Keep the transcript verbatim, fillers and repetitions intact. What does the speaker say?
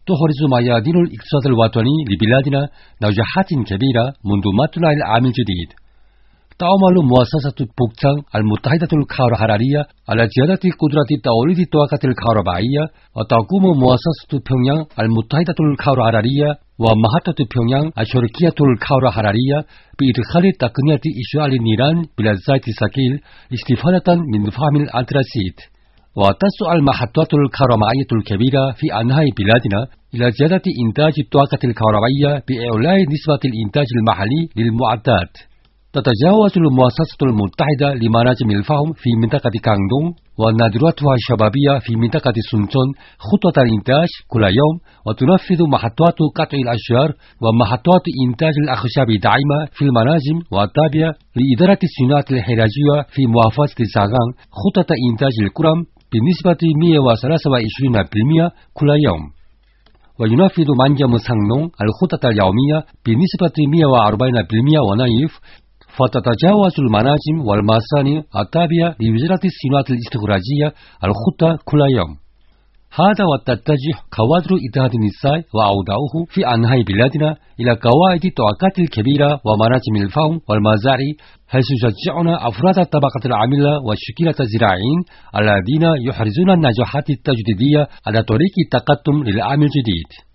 تحرز ميادين الاقتصاد الوطني لبلادنا نجاحات كبيرة منذ مطلع العام الجديد. تعمل مؤسسة بوكتان المتحدة الكهربائية على زيادة قدرة توليد الطاقة الكهربائية، وتقوم مؤسسة بيونيان المتحدة الكهربائية ومحطة بيونيان الشركية الكهربائية بإدخال تقنية إشعال النيران بلا زيت ثقيل استفادة من فحم الأنتراسيت. وتسعى المحطات الكهربائية الكبيرة في أنحاء بلادنا إلى زيادة إنتاج الطاقة الكهربائية بإعلاء نسبة الإنتاج المحلي للمعدات. تتجاوز المؤسسة المتحدة لمناجم الفحم في منطقة كاندون ونادراتها الشبابية في منطقة سونتون خطة الإنتاج كل يوم، وتنفذ محطات قطع الأشجار ومحطات إنتاج الأخشاب داعمة في المناجم والتابعة لإدارة الصناعة الحرجية في محافظة ساغان خطة إنتاج الكرم بنسبة مئة وثلاثة وعشرين بالمئة كل يوم. وينفذ منجم سانغنون الخطة اليومية بنسبة مئة وأربعين بالمئة ونايف. فتتجاوز المناجم والمصانع التابعة لوزارة الصناعة الاستخراجية الخطة كل يوم. هذا وتتجه كوادر اتحاد النساء وأعضاؤه في أنحاء بلادنا إلى قواعد الطاقات الكبيرة ومناجم الفحم والمزارع، حيث يشجعون أفراد الطبقة العاملة والشكيلة الزراعيين الذين يحرزون النجاحات التجديدية على طريق التقدم للعام الجديد.